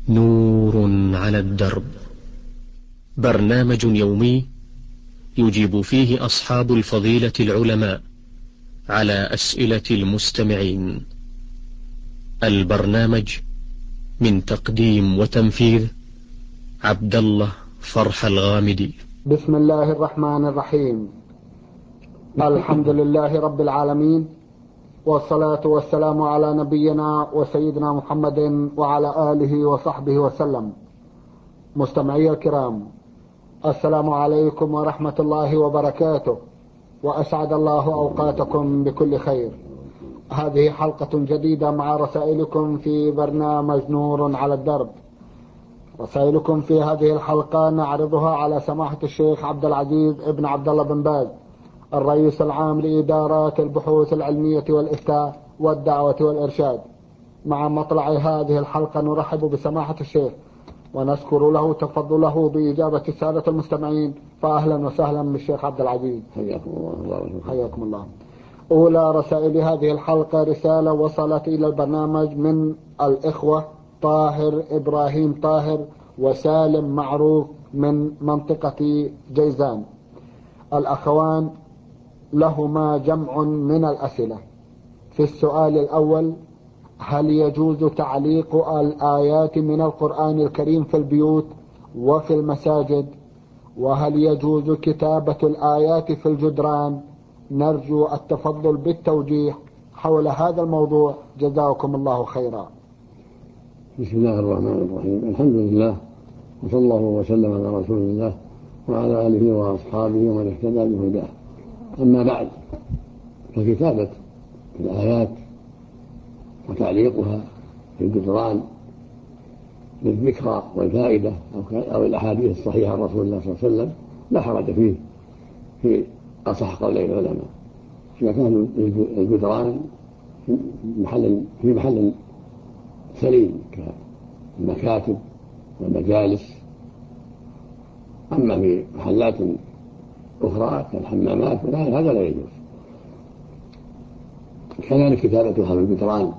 نور على الدرب، برنامج يومي يجيب فيه أصحاب الفضيلة العلماء على أسئلة المستمعين. البرنامج من تقديم وتنفيذ عبد الله فرح الغامدي. بسم الله الرحمن الرحيم. الحمد لله رب العالمين، والصلاة والسلام على نبينا وسيدنا محمد وعلى آله وصحبه وسلم. مستمعي الكرام، السلام عليكم ورحمة الله وبركاته، وأسعد الله أوقاتكم بكل خير. هذه حلقة جديدة مع رسائلكم في برنامج نور على الدرب. رسائلكم في هذه الحلقة نعرضها على سماحة الشيخ عبد العزيز ابن عبد الله بن باز، الرئيس العام لإدارات البحوث العلمية والإفتاء والدعوة والإرشاد. مع مطلع هذه الحلقة نرحب بسماحة الشيخ ونشكر له تفضله بإجابة السادة المستمعين، فأهلا وسهلا بالشيخ عبد العزيز. حياكم الله. حياكم الله. أولى رسائل هذه الحلقة رسالة وصلت إلى البرنامج من الإخوة طاهر إبراهيم طاهر وسالم معروف من منطقة جيزان. الأخوان لهما جمع من الأسئلة. في السؤال الأول: هل يجوز تعليق الآيات من القرآن الكريم في البيوت وفي المساجد؟ وهل يجوز كتابة الآيات في الجدران؟ نرجو التفضل بالتوجيه حول هذا الموضوع، جزاكم الله خيرا. بسم الله الرحمن الرحيم. الحمد لله، وصلى الله وسلم على رسول الله وعلى آله وأصحابه ومن اهتدى بهداه. أما بعد، فكتابة الآيات وتعليقها في الجدران للذكرى والفائدة أو الأحاديث الصحيحة عن رسول الله صلى الله عليه وسلم لا حرج فيه في أصح قولي العلماء، إذا كان الجدران في محل سليم كالمكاتب والمجالس. أما في محلات أخرى كالحمامات هذا لا يجوز. كذلك كتابتها بالجدران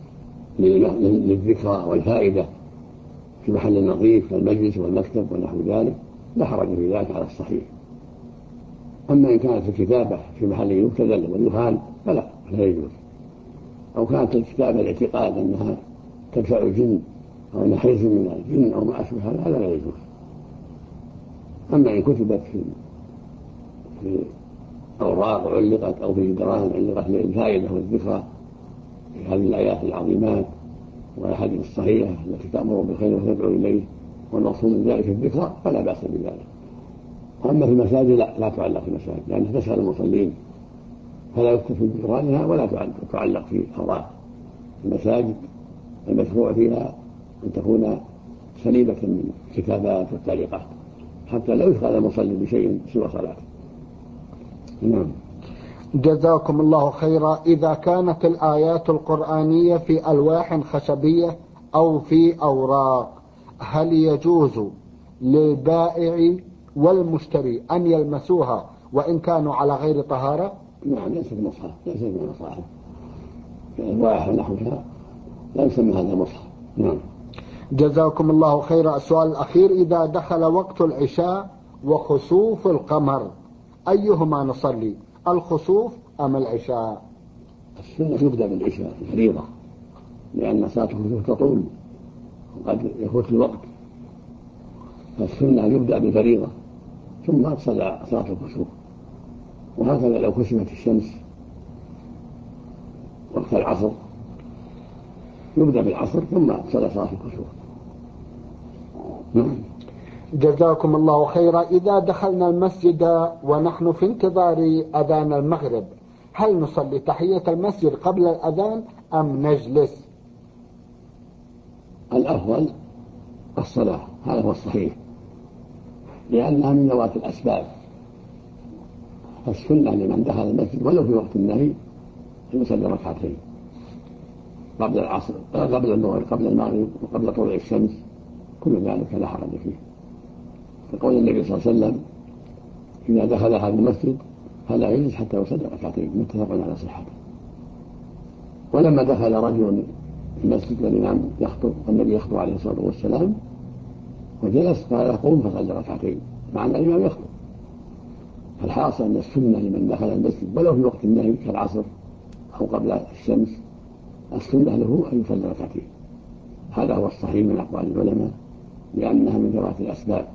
للذكرى والفائدة في محل نظيف كالمجلس والمكتب ونحو ذلك لا حرج في ذلك على الصحيح. أما إن كانت الكتابة في محل يبتذل ويهان فلا يجوز، أو كانت الكتابة الاعتقاد أنها تدفع الجن أو أنها حرز من الجن أو ما أشبه هذا لا يجوز. أما إن كتبت في أوراق علقت أو في جدران علقت للفائدة والذكرى في هذه الآيات العظيمات والأحاديث الصحيحة التي تأمر بالخير وتدعو إليه والمقصود من ذلك الذكرى فلا بأس بذلك. أما في المساجد لا تعلق في المساجد، لأنها تسأل المصلين، فلا يكتب في جدرانها ولا تعلق في أوراق المساجد. المشروع فيها أن تكون سليمة من الكتابات والتعليقات حتى لا يشغل المصلي بشيء سوى صلاته. نعم. جزاكم الله خيرا. إذا كانت الآيات القرآنية في ألواح خشبية أو في أوراق، هل يجوز للبائع والمشتري أن يلمسوها وإن كانوا على غير طهارة؟ نعم، ليست مصحف، ليست من المصاحف الألواح ونحوها لا يسمى هذا مصحف. نعم. جزاكم الله خيرا. السؤال الأخير: إذا دخل وقت العشاء وخسوف القمر أيهما نصلي، الخسوف أم العشاء؟ السنة يبدأ بالعشاء الفريضة، لأن صلاة الخسوف تطول وقد يفوت الوقت، فالسنة يبدأ بالفريضة ثم تصلى صلاة الخسوف. وهكذا لو خسفت الشمس وقت العصر يبدأ بالعصر ثم تصلى صلاة الخسوف. نعم. جزاكم الله خيرا. إذا دخلنا المسجد ونحن في انتظار أذان المغرب، هل نصلي تحية المسجد قبل الأذان أم نجلس؟ الأفضل الصلاة، هذا هو الصحيح، لأنها من ذوات الأسباب. فالسنة لمن دخل المسجد ولو في وقت النهي أن يصلي ركعتين قبل العصر قبل المغرب قبل المغرب وقبل طلوع الشمس، كل ذلك لا حرج فيه. فقول النبي صلى الله عليه وسلم: إذا دخل هذا المسجد فلا يجلس حتى يصلي ركعتين، متفق على صحته. ولما دخل رجل المسجد والإمام يخطب والنبي يخطب عليه الصلاة والسلام، وجلس قال قوم فصلى ركعتين مع أن الإمام يخطب. فالحاصل أن السنة لمن دخل المسجد ولو في وقت النهي كالعصر أو قبل الشمس، السنة له أن يصلي ركعتين. هذا هو الصحيح من أقوال العلماء، لأنها من ذوات الأسباب،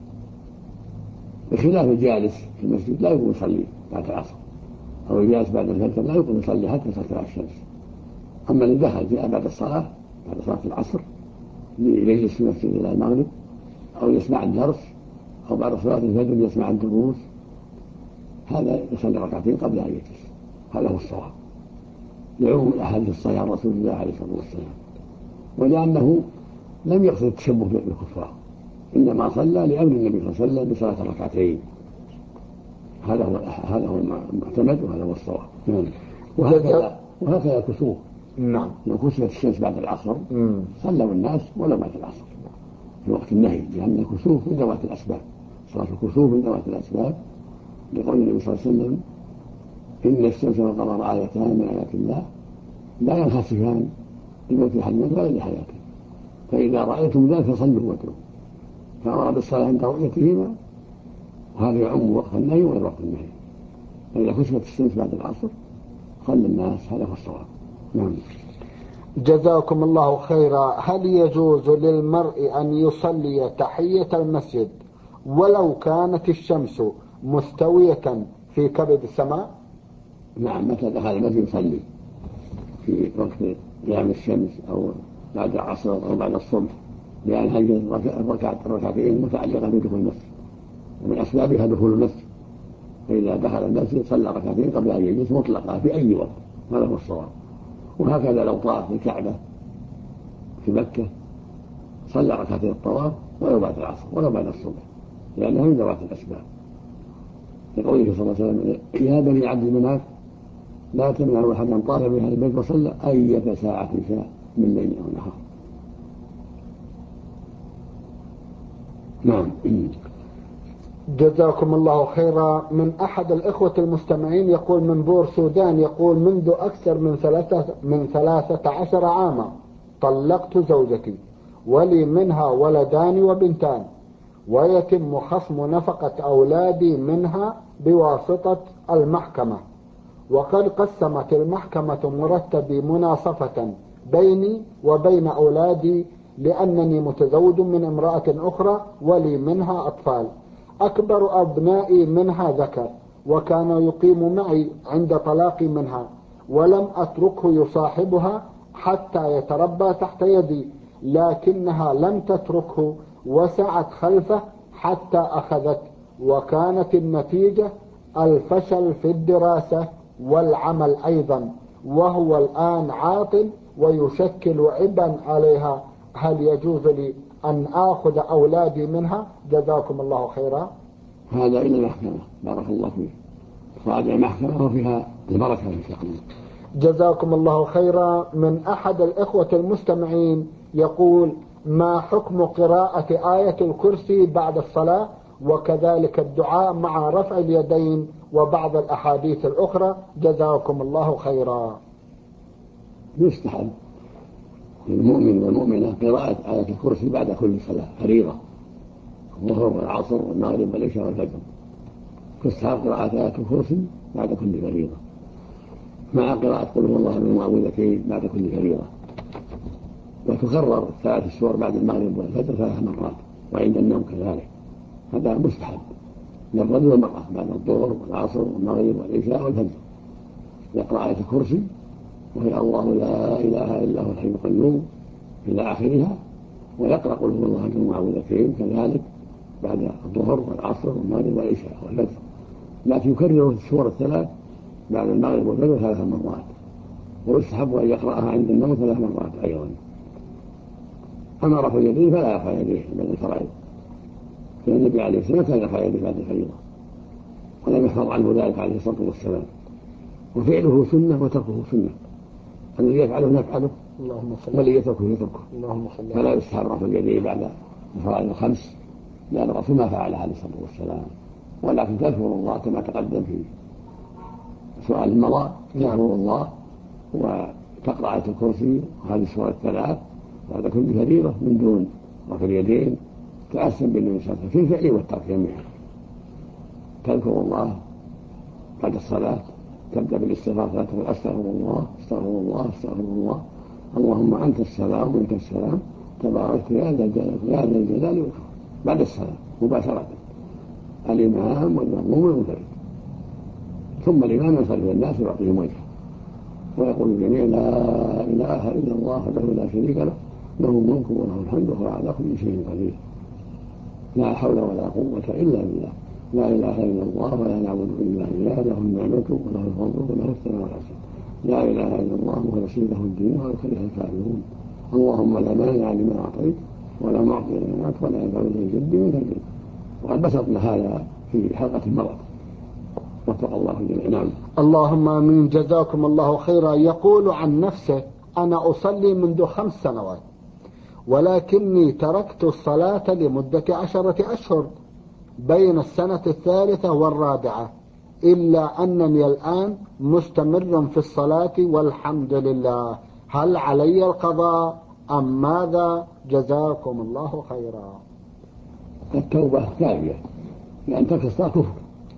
بخلاف الجالس في المسجد لا يقوم يصلي بعد العصر، أو الجالس بعد الفجر لا يقوم يصلي حتى تطلع الشمس. أما اللي دخل جاء بعد الصلاة بعد صلاة العصر ليجلس في المسجد إلى المغرب، أو يسمع الدرس، أو بعد صلاة الفجر يسمع الدروس، هذا يصلي ركعتين قبل أن يجلس. هذا هو الصواب لعموم الأحاديث الصحيحة عن رسول الله عليه الصلاة والسلام، ولأنه لم يقصد التشبه بالكفار، إنما صلى لأمر النبي صلى الله عليه وسلم بصلاة ركعتين. هذا هو المعتمد وهذا هو الصواب. وهكذا الكسوف. نعم. لو كسفت الشمس بعد العصر صلوا الناس ولو بعد العصر في وقت النهي، لأن الكسوف من ذوات الأسباب. صلاة الكسوف من ذوات الأسباب، لقول النبي صلى الله عليه وسلم: إن الشمس والقمر آيتان من آيات الله لا ينخسفان لموت أحد ولا لحياته، فإذا رأيتم ذلك فصلوا واتركوا. فأمر بالصلاة عند رؤيتهما، وهذا يعم وقت النهي وغير وقت النهي. فإذا كسفت الشمس بعد العصر صلى الناس، هذا هو الصواب. نعم. جزاكم الله خيرا. هل يجوز للمرء أن يصلي تحية المسجد ولو كانت الشمس مستوية في كبد السماء؟ نعم، متى دخل المسجد يصلي في وقت قيام الشمس أو بعد العصر أو بعد الصبح، لأن هذه الركعتين متعلقة بدخول المسجد، ومن أسبابها دخول المسجد. فإذا دخل المسجد صلى ركعتين قبل أن يجلس مطلقة في أي وقت، هذا هو الصواب. وهكذا لو طاف الكعبة في مكة صلى ركعتين الطواف ولو بعد العصر ولو بعد الصبح، لأنها من ذوات الأسباب، لقوله صلى الله عليه وسلم: يا بني عبد مناف لا تمنعوا أحدا طاف بهذا البيت وصلى أية ساعة شاء من ليل أو نهار. نعم. جزاكم الله خيرا. من أحد الإخوة المستمعين يقول من بور سودان، يقول: منذ أكثر من 13 عاما طلقت زوجتي ولي منها ولدان وبنتان، ويتم خصم نفقة أولادي منها بواسطة المحكمة، وقد قسمت المحكمة مرتبي مناصفة بيني وبين أولادي، لأنني متزوج من امرأة أخرى ولي منها أطفال، أكبر أبنائي منها ذكر، وكان يقيم معي عند طلاقي منها، ولم أتركه يصاحبها حتى يتربى تحت يدي، لكنها لم تتركه وسعت خلفه حتى أخذت، وكانت النتيجة الفشل في الدراسة والعمل أيضا، وهو الآن عاطل ويشكل عبئا عليها. هل يجوز لي أن آخذ أولادي منها؟ جزاكم الله خيرا. هذا إلى المحكمة، بارك الله فيك، صادع المحكمة وفيها البركة إن شاء الله. جزاكم الله خيرا. من أحد الإخوة المستمعين يقول: ما حكم قراءة آية الكرسي بعد الصلاة، وكذلك الدعاء مع رفع اليدين وبعض الأحاديث الأخرى؟ جزاكم الله خيرا. يستحب للمؤمن والمؤمنة قراءة آية الكرسي بعد كل صلاة فريضة، الظهر والعصر والمغرب والعشاء والفجر، تستحب قراءة آية الكرسي بعد كل فريضة، مع قراءة قل هو الله بالمعوذتين بعد كل فريضة، وتكرر 3 سور بعد المغرب والفجر 3 مرات، وعند النوم كذلك. هذا مستحب للرجل والمرأة بعد الظهر والعصر والمغرب والعشاء والفجر، يقرأ آية الكرسي وهي الله لا إله إلا هو الحي القيوم إلى آخرها، ويقرأ قل هو الله بالمعوذتين كذلك بعد الظهر والعصر والمغرب والعشاء والفجر، لكن يكرر السور 3 بعد المغرب والفجر 3 مرات، ويستحب أن يقرأها عند النوم 3 مرات أيضا. أما رفع يديه فلا يرفع يديه بعد الفرائض، لأن النبي عليه الصلاة والسلام كان يرفع يديه بعد الفريضة، ولم يحفظ عنه ذلك عليه الصلاة والسلام، وفعله سنة وتركه سنة، الذي يفعله نفعله والذي يتركه يتركه، فلا يستحب رفع اليدين بعد الفرائض ال5، لأن الرسول ما فعل عليه الصلاة والسلام، ولكن تذكر الله كما تقدم في سؤال المضى، تذكر الله تقرأ آية الكرسي وهذه السور الثلاث بعد كل فريضة من دون رفع اليدين تأسم بالنبي صلى الله عليه وسلم في الفعل والترك جميعا. تذكر الله بعد الصلاة تبدأ بالاستغفار فتقول أستغفر الله أستغفر الله أستغفر الله اللهم أنت السلام وأنت السلام تبارك يا ذا الجلال والإكرام بعد الصلاة مباشرة الإمام والمأموم والمنفرد، ثم الإمام يصلي الناس ويعطيهم وجهه ويقول الجميع لا إله إلا الله وحده لا شريك له له الملك وله الحمد وهو على كل شيء قدير لا حول ولا قوة إلا بالله لا إله إلا الله ولا نعبد إلا إياه له النعمة وله الفضل وله الثناء والحسن لا إله إلا الله مخلصين له الدين ويكره الكافرون اللهم لا مانع لما أعطيت ولا معطي لما منعت ولا ينفع ذا الجد منك الجد. وقد بسطنا هذا في حلقة مرة وفق الله الجميع. نعم. اللهم آمين. جزاكم الله خيرا. يقول عن نفسه أنا أصلي منذ 5 سنوات ولكني تركت الصلاة لمدة 10 أشهر بين السنة 3 والرابعة إلا أنني الآن مستمر في الصلاة والحمد لله، هل علي القضاء أم ماذا؟ جزاكم الله خيرا. التوبة كافية لأن ترك الصلاة كفر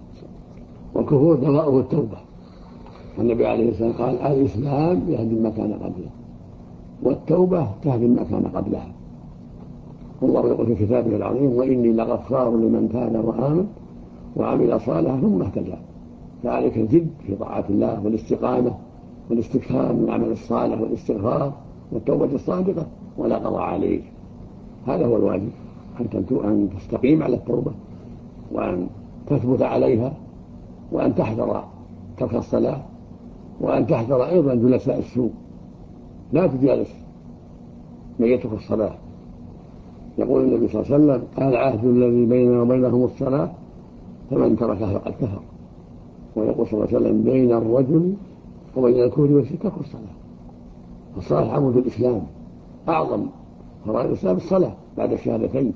والكفر دواؤه التوبة. النبي عليه الصلاة والسلام قال الإسلام يهدم ما كان قبله والتوبة تهدم ما كان قبلها. والله يقول في كتابه العظيم وإني لغفار لمن تاب وآمن وعمل صالحا ثم اهتدى. فعليك الجد في طاعة الله والاستقامة والاستكثار من العمل الصالح والاستغفار والتوبة الصادقة ولا قضاء عليك. هذا هو الواجب، أن تستقيم على التوبة وأن تثبت عليها وأن تحذر ترك الصلاة وأن تحذر أيضا جلساء السوء. لا تجالس من يترك الصلاة. يقول النبي صلى الله عليه وسلم العهد الذي بيننا وبينهم الصلاة فمن تركها فقد كفر. ويقول صلى الله عليه وسلم بين الرجل وبين الكفر والشرك ترك الصلاة. الصلاة عمود الإسلام، أعظم فرائض الإسلام الصلاة بعد الشهادتين.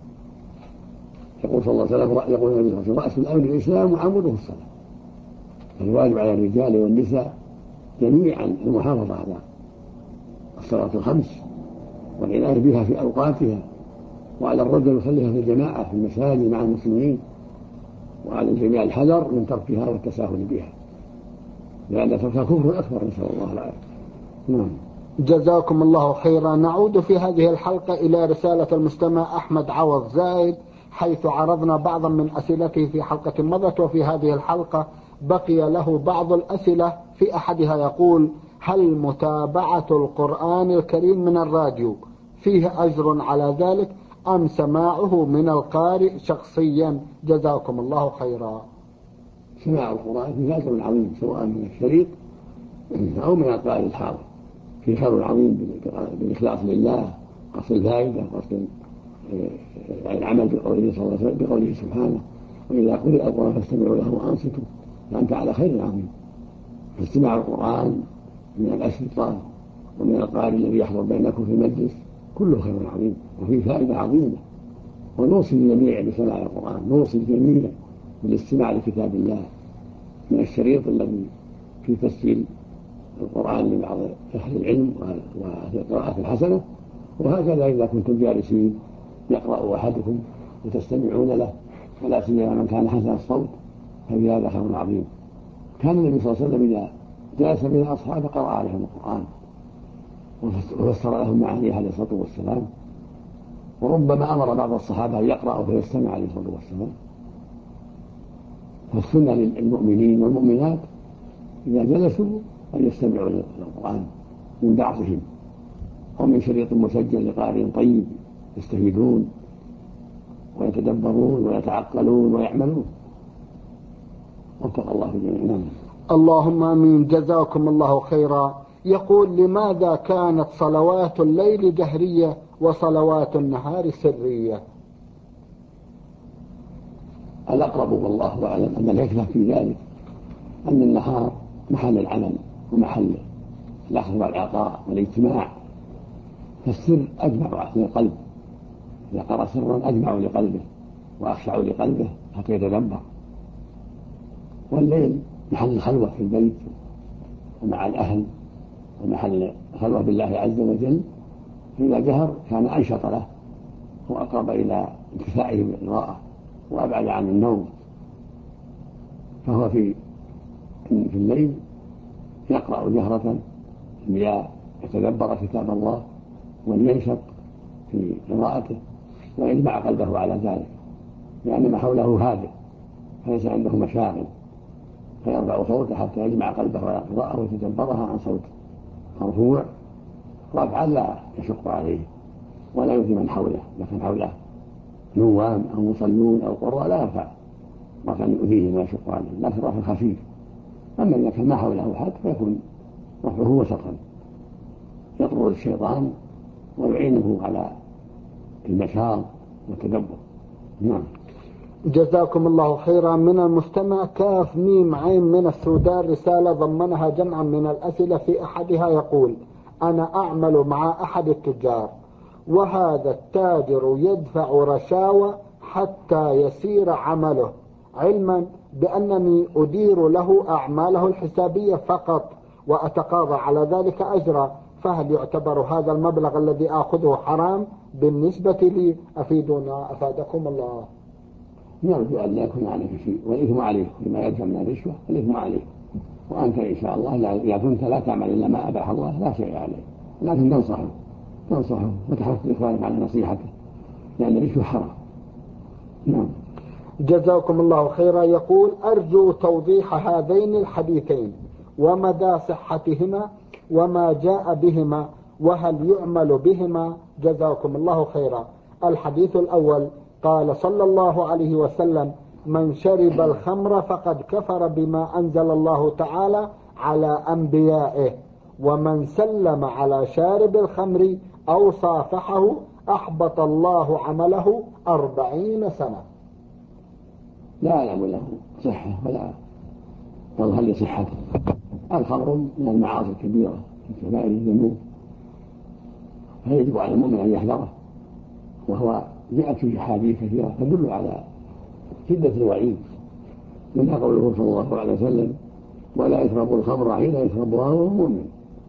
يقول صلى الله عليه وسلم يقول النبي صلى الله عليه وسلم رأس الأمر الإسلام وعموده الصلاة. الواجب على الرجال والنساء جميعا المحافظة على الصلاة الخمس والعناية بها في أوقاتها، وعلى الرجل يصليها في الجماعة في المساجد مع المسلمين، وعلى الجميع الحذر من تركها والتساهل بها لأن تركها كفر أكبر نسأل الله العافية. نعم. جزاكم الله خيرا. نعود في هذه الحلقة إلى رسالة المستمع أحمد عوض زايد، حيث عرضنا بعضا من أسئلته في حلقة مضت، وفي هذه الحلقة بقي له بعض الأسئلة. في أحدها يقول هل متابعة القرآن الكريم من الراديو فيه أجر على ذلك أم سماعه من القارئ شخصيا؟ جزاكم الله خيرا. سماع القرآن فيه أجر عظيم سواء من الشريط أو من القارئ الحاضر، في خير عظيم بالإخلاص لله، قصد الفائدة، قصد العمل بقوله صلى الله عليه وسلم بقوله سبحانه وإذا قرئ القرآن فاستمعوا له وأنصتوا فأنت على خير عظيم. فاستماع القرآن من الأشرطة ومن القارئ الذي يحضر بينكم في المجلس كله خير عظيم وفيه فائدة عظيمة. ونوصي الجميع بسماع القرآن، نوصي الجميع بالاستماع لكتاب الله من الشريط الذي في تسجيل القرآن لبعض أهل العلم وفي القراءة الحسنة. وهكذا إذا كنتم جالسين يقرأ أحدكم وتستمعون له ولا سيما من كان حسن الصوت ففي هذا خير عظيم. كان النبي صلى الله عليه وسلم إذا جلس بين أصحابه قرأ عليهم القرآن وفسر لهم معانيه عليه الصلاة والسلام، وربما أمر بعض الصحابة أن يقرأوا فيستمع عليه الصلاة والسلام. فالسنة للمؤمنين والمؤمنات إذا جلسوا أن يستمعوا للقرآن من بعضهم أو من شريط مسجل لقارئ طيب يستفيدون ويتدبرون ويتعقلون ويعملون. وفق الله الجميع. اللهم آمين. جزاكم الله خيرا. يقول لماذا كانت صلوات الليل جهرية وصلوات النهار سرية؟ الأقرب والله أعلم أن الحكمة في ذلك أن النهار محل العمل ومحل الأخذ والعطاء والاجتماع، فالسر أجمع للقلب، إذا قرأ سرا أجمع لقلبه وأخشع لقلبه حتى يتدبر. والليل محل الخلوة في البيت ومع الأهل ومحل خلوة بالله عز وجل، فإذا جهر كان أنشط له وأقرب إلى انتفاعه بالقراءة وأبعد عن النوم. فهو في الليل يقرأ جهرة ليتدبر كتاب الله ولينشط في قراءته ويجمع قلبه على ذلك، لأن ما حوله هادئ فليس عنده مشاغل، فيرفع صوته حتى يجمع قلبه على القراءة ويتدبرها عن صوت مرفوع رفعا لا يشق عليه ولا يؤذي من حوله. إذا كان حوله نوام أو مصلون أو قراء لا يرفع رفعا يؤذيه ويشق عليه، لكن رفع خفيف. أما إذا كان ما حوله أحد فيكون رفعه وسطا يطرد الشيطان ويعينه على النشاط والتدبر. نعم. جزاكم الله خيرا. من المستمع كاف ميم عين من السودان رسالة ضمنها جمعا من الأسئلة، في أحدها يقول: أنا أعمل مع أحد التجار، وهذا التاجر يدفع رشاوى حتى يسير عمله، علما بأنني أدير له أعماله الحسابية فقط وأتقاضى على ذلك أجرا، فهل يعتبر هذا المبلغ الذي آخذه حرام بالنسبة لي؟ أفيدونا أفادكم الله. نرجو أن لا يكون عليك شيء، والإثم عليك لما يدفع من الرشوة، الإثم عليك، وأنت إن شاء الله إذا كنت لا تعمل إلا ما أباح الله لا شيء عليك، لكن تنصحه وتحرص إخوانك على نصيحته، لأن الرشوة حرام. نعم. جزاكم الله خيرا. يقول: أرجو توضيح هذين الحديثين ومدى صحتهما وما جاء بهما، وهل يعمل بهما؟ جزاكم الله خيرا. الحديث الأول: قال صلى الله عليه وسلم: من شرب الخمر فقد كفر بما أنزل الله تعالى على أنبيائه، ومن سلم على شارب الخمر أو صافحه أحبط الله عمله 40 سنة. لا أعلم له صحة ولا يظهر لصحته. الخمر من المعاصي الكبيرة من كبائر الذنوب، فيجب على المؤمن أن يحذره، وهو جاءت في أحاديث كثيرة تدل على شدة الوعيد، منها قوله صلى الله عليه وسلم: ولا يشرب الخمر حين يشربها وهو مؤمن.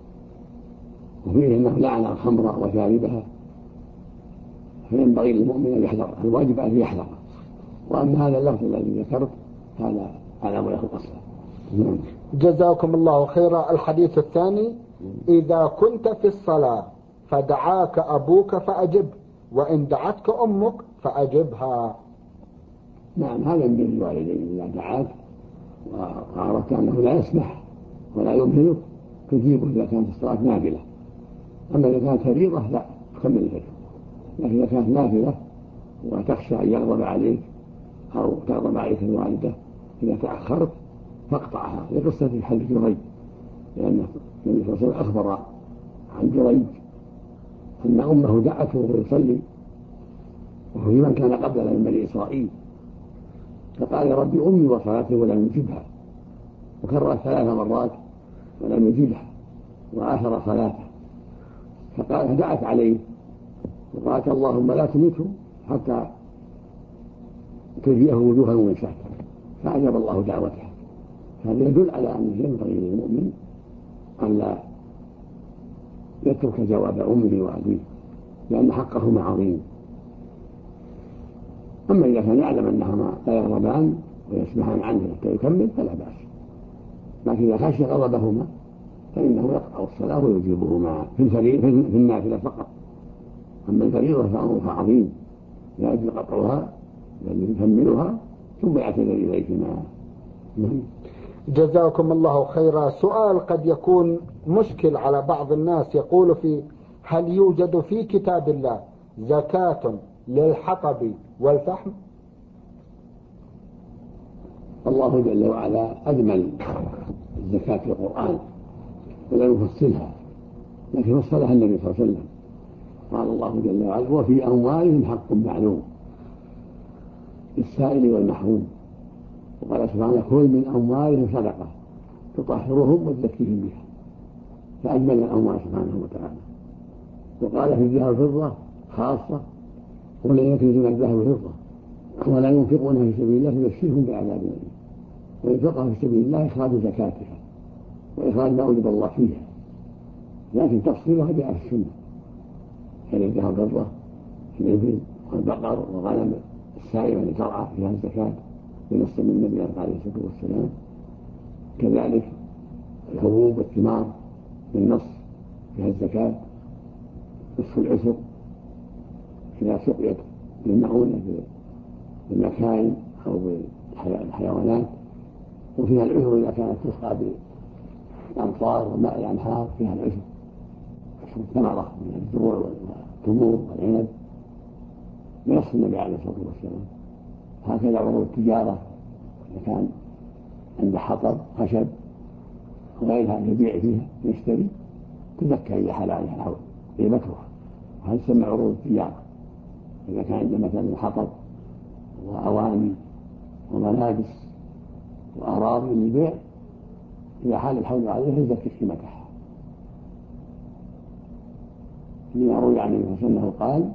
وفيه أنه لعن الخمر وشاربها، فينبغي للمؤمن أن يحذر، الواجب أن يحذر. وأما هذا اللفظ الذي ذكرت هذا على ما يخلق أصلا. جزاكم الله خيرا. الحديث الثاني: إذا كنت في الصلاة فدعاك أبوك فأجب، وإن دعتك أمك فأجبها. نعم، هذا من الوالدين، إذا دعاك وعرفت أنه لا يسمح ولا يمهلك تجيبه إذا كانت الصلاة نافلة. أما إذا كانت فريضة لا تكمل الفجر، لكن إذا كانت نافلة وتخشى أن يغضب عليك أو تغضب عليك الوالدة إذا تأخرت فاقطعها، لقصة في حديث جريج، لأن النبي صلى الله عليه وسلم أخبر عن جريج أن أمه دعته وهو يصلي، وهو من كان قبلنا من بني إسرائيل، فقال: يا ربي أمي وصلاتي ولم يجبها، وكرر 3 مرات ولم يجبها وآثر صلاته، فقال دعت عليه وقالت: اللهم لا تمته حتى تجيئه وجوها من شهر، فأجاب الله دعوتها. هذا يدل على أنه ينبغي للمؤمن أن لا يترك جواب أمه وأبيه، لأن حقهما عظيم. أما إذا كان يعلم أنهما لا يغضبان ويسمحان عنه حتى يكمل فلا بأس، لكن إذا خشي غضبهما فإنه يقطع الصلاة ويجيبهما في النافلة فقط. أما الفريضة فأمرها عظيم، لا يجب قطعها بل يكملها ثم يعتذر إليهما. جزاكم الله خيرا. سؤال قد يكون مشكل على بعض الناس، يقول فيه: هل يوجد في كتاب الله زكاة للحطب والفحم؟ الله جل وعلا أجمل الزكاة في القرآن ولم يفصلها، لكن فصلها النبي صلى الله عليه وسلم. قال الله جل وعلا: وفي أموالهم حق معلوم للسائل والمحروم. وقال سبحانه: كل من أموالهم صدقة تطهرهم وتزكيهم بها، فأجمل الأموال سبحانه وتعالى. وقال في الذهب والفضة خاصة: ولن يكنزون الذهب والفضة ولا ينفقونها في سبيل الله فيبشرهم بعذاب أليم. وينفقها في سبيل الله إخراج زكاتها وإخراج ما أوجب الله فيها، لكن تفصيلها جاء في السنة كالذهب والفضة الإبل والبقر والغنم السائمة اللي ترعى فيها الزكاة بنص من النبي عليه الصلاة والسلام. كذلك الحبوب والثمار بالنص فيها الزكاة. نصف العشر إذا سقيت بالمعونة بالمكائن أو بالحيوانات، وفيها العشر إذا كانت تسقى بالأمطار وماء الأنهار فيها العشر. عشر الثمرة من الزروع والتمور والعنب بنص النبي عليه الصلاة والسلام. هكذا عروض التجارة إذا كان عند حطب خشب وغيرها يبيع فيها يشتري تزكى إذا حال عليها الحول قيمتها، وهذا يسمى عروض التجارة. إذا كان عند مثلا حطب وأواني وملابس وأراضي للبيع إذا حال الحول عليها يزكي قيمتها. لما روي عن النبي صلى الله عليه وسلم قال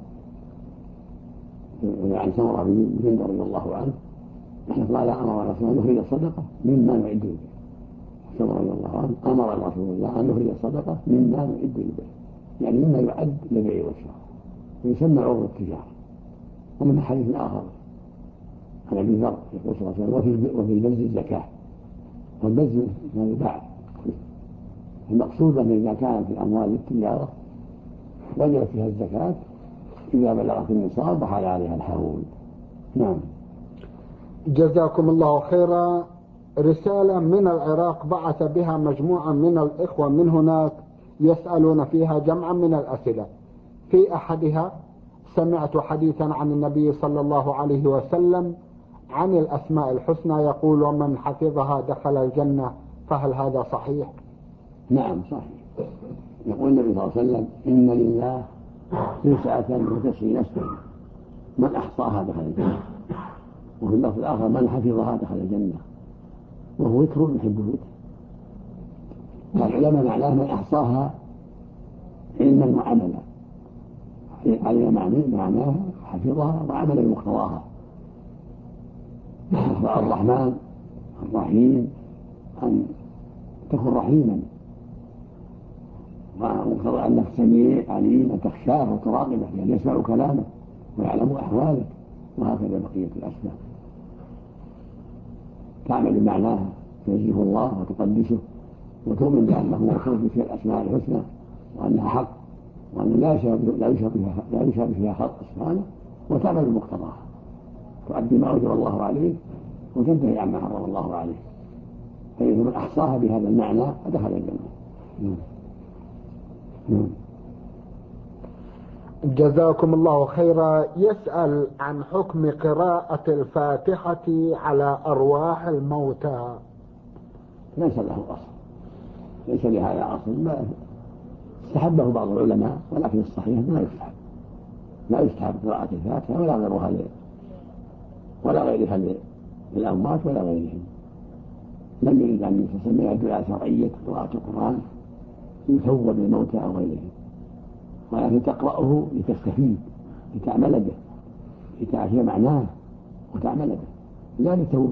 عن سمرة بن جندب رضي الله عنه قال أمر رسول الله نخرج الصدقة مما نعد به. سمرة رضي الله عنه أمر رسول الله أن نخرج الصدقة مما نعد به، يعني مما يعد للبيع والشراء ويسمى عروض التجارة. ومن حديث آخر عن أبي ذر يقول صلى الله عليه وسلم وفي البز الزكاة، والبز ما يباع. المقصود أن إذا كانت الأموال للتجارة وجبت فيها الزكاة إذا بلغت النصاب وحال عليها الحول. نعم. جزاكم الله خيرا. رسالة من العراق بعث بها مجموعة من الإخوة من هناك يسألون فيها جمعا من الأسئلة. في أحدها: سمعت حديثا عن النبي صلى الله عليه وسلم عن الأسماء الحسنى يقول ومن حفظها دخل الجنة، فهل هذا صحيح؟ نعم صحيح. يقول النبي صلى الله عليه وسلم إن لله 99 اسما من أحصاها دخل الجنة، وفي اللفظ الآخر من حفظها دخل الجنة، وهو وتر يحب الوتر. العلماء معناه من أحصاها علما وعملا، علم معناها حفظها وعمل بمقتضاها. الرحمن الرحيم أن تكون رحيما، ومقتضى أنك سميع عليم أن تخشاه وتراقبه يعني يسمع كلامه ويعلم أحوالك، وهكذا بقية الأسماء. تعمل بمعناها تنزه الله وتقدسه وتؤمن بأنه موصوف بها الأسماء الحسنى وأنها حق وأن لا يشابه فيها خلق سبحانه، وتعمل بمقتضاها تؤدي ما أوجب الله عليه وتنتهي عما حرم الله عليه. فإذا من أحصاها بهذا المعنى فدخل الجنة. جزاكم الله خيرا. يسأل عن حكم قراءة الفاتحة على أرواح الموتى. ليس له أصل، ليس لهذا أصل، ما استحبه بعض العلماء، ولكن الصحيح لا يستحب قراءة الفاتحة ولا غيرها للأموات ولا غيرهم. لم يرد أن يسمى دعاء شرعية قراءة القرآن يثوب بالموتى أو غيرهم، ولكن تقرأه لتستفيد لتعمل به، لتعرف معناه وتعمل به، لا للتوبة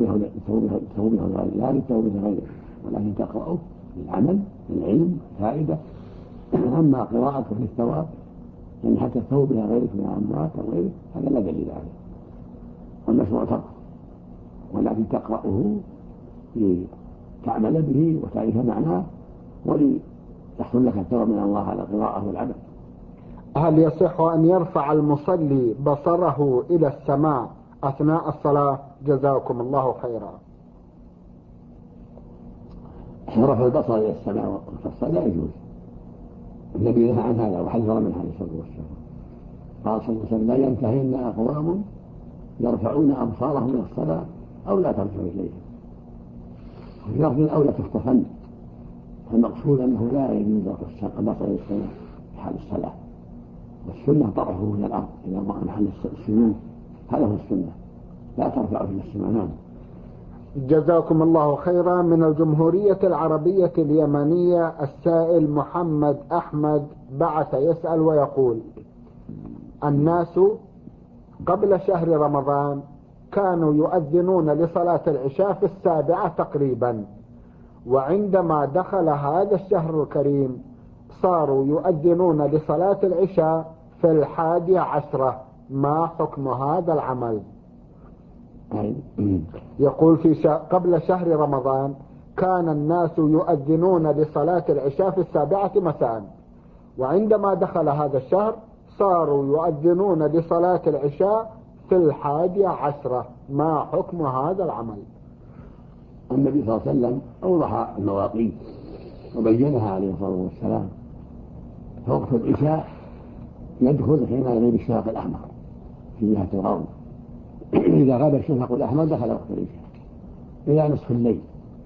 غيره، ولكن تقرأه للعمل للعلم فائدة. أما قراءته للثواب يعني حتى تثوب بها غيرك من الأموات أو غيره هذا لا دليل عليه، والمشروع تقرأ، ولكن تقرأه لتعمل به وتعرف معناه وليحصل لك الثواب من الله على القراءة والعمل. هل يصح أن يرفع المصلي بصره إلى السماء أثناء الصلاة؟ جزاكم الله خيرا. رفع البصر إلى السماء في الصلاة لا يجوز، النبي نهى عن هذا وحذر من هذا الصلاة والسلام. قال صلى الله عليه وسلم لا ينتهين أقوام يرفعون أبصارهم من الصلاة أو لا ترجعوا إليهم، وفي لفظ أو لا تخطفن. المقصود أنه لا يجوز رفع البصر إلى السماء في حال الصلاة، والسنة طرحه إلى الأرض إلى محل السجود، هذا هو السنة، لا ترفعه إلى السماء. نعم. جزاكم الله خيرا. من الجمهورية العربية اليمنية السائل محمد أحمد بعث يسأل ويقول: الناس قبل شهر رمضان كانوا يؤذنون لصلاة العشاء في 7 تقريبا، وعندما دخل هذا الشهر الكريم صاروا يؤذنون لصلاة العشاء في 11، ما حكم هذا العمل؟ يقول قبل شهر رمضان كان الناس يؤذنون لصلاة العشاء في 7 مساء، وعندما دخل هذا الشهر صاروا يؤذنون لصلاة العشاء في 11، ما حكم هذا العمل؟ النبي صلى الله عليه وسلم أوضح المواقيت وبينها عليه الصلاة والسلام. فوقت العشاء يدخل حين يغيب الشفق الأحمر في جهة الغرب، إذا غاب الشفق الأحمر دخل وقت العشاء إلى نصف الليل.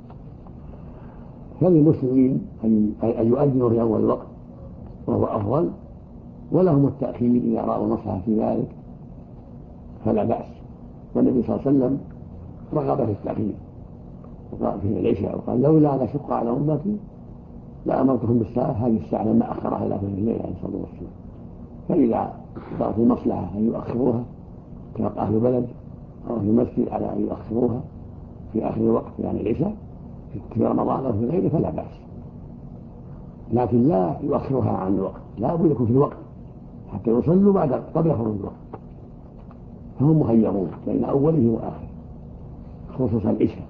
فللمسلمين أن يؤذنوا في أول الوقت وهو أفضل، ولهم التأخير إذا رأوا مصلحة في ذلك فلا بأس. والنبي صلى الله عليه وسلم رغب في التأخير في العشاء وقال لولا أن أشق على أمتي لأمرتهم بالصلاة هذه الساعة لما أخرها إلى ثلث الليل عليه الصلاة والسلام. فإذا رأت المصلحة أن يؤخروها كأهل بلد أو في مسجد على أن يؤخروها في آخر الوقت يعني العشاء في رمضان أو في غيره فلا بأس، لكن لا يؤخرها عن الوقت، لا بد يكون في الوقت حتى يصلوا قبل خروج الوقت. فهم مخيرون بين أوله وآخره خصوصا العشاء.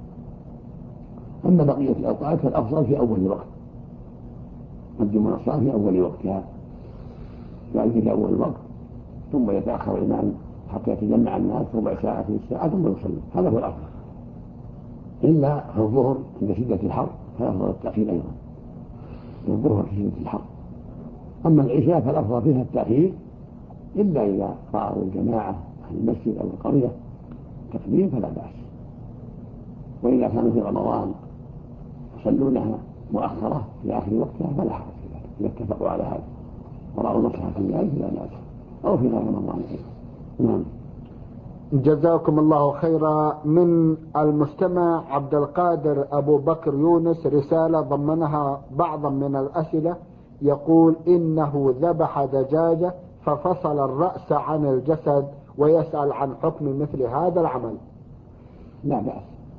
أما بقية الأوقات فالأفضل في أول الوقت، قدموا الصلاة في أول وقتها يعني في أول الوقت، ثم يتأخر الإمام حتى يتجمع الناس ربع ساعة في الساعة ثم يصلي، هذا هو الأفضل. إلا في الظهر عند شدة الحر فيفضل التأخير أيضا في الظهر في شدة الحر. أما العشاء فالأفضل فيها التأخير إلا إذا رأوا الجماعة أهل المسجد أو القرية تقديم فلا بأس. وإذا كانوا في رمضان يصلونها مؤخرة في آخر وقتها فلا حرج في ذلك إذا اتفقوا على هذا ورأوا مصلحة في ذلك فلا بأس، أو في غير رمضان. نعم. جزاكم الله خيرا. من المستمع عبد القادر أبو بكر يونس رسالة ضمنها بعضا من الأسئلة، يقول إنه ذبح دجاجة ففصل الرأس عن الجسد ويسأل عن حكم مثل هذا العمل. لا بأس،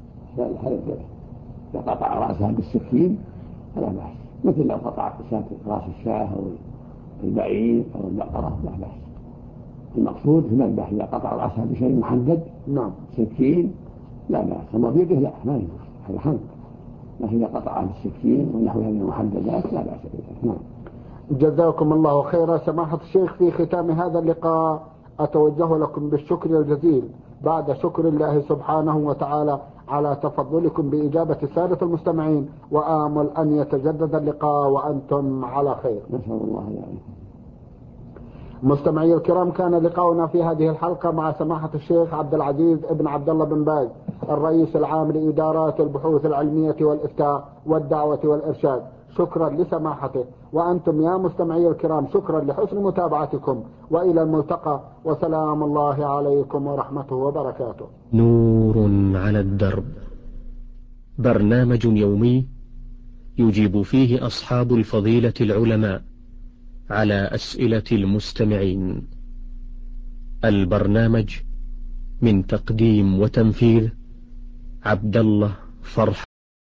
إذا قطع رأسها بالسكين فلا بأس، مثل لو قطع رأس الشاة أو البعير أو البقرة لا بأس. المقصود في المذبح إذا قطع رأسها بشيء محدد نعم سكين لا بأس، أما بيده لا ما يجوز هذا حمد، لكن إذا قطعها بالسكين ونحو هذه المحددات لا بأس بذلك. نعم. جزاكم الله خيرا. سماحة الشيخ، في ختام هذا اللقاء أتوجه لكم بالشكر الجزيل بعد شكر الله سبحانه وتعالى على تفضلكم بإجابة السادة المستمعين، وآمل أن يتجدد اللقاء وأنتم على خير. نسأل الله يعني. مستمعي الكرام، كان لقاؤنا في هذه الحلقة مع سماحة الشيخ عبد العزيز ابن عبد الله بن باز، الرئيس العام لإدارات البحوث العلمية والإفتاء والدعوة والإرشاد. شكرا لسماحته، وأنتم يا مستمعي الكرام شكرا لحسن متابعتكم، وإلى الملتقى، وسلام الله عليكم ورحمته وبركاته. نور على الدرب، برنامج يومي يجيب فيه أصحاب الفضيلة العلماء على أسئلة المستمعين. البرنامج من تقديم وتنفيذ عبد الله فرح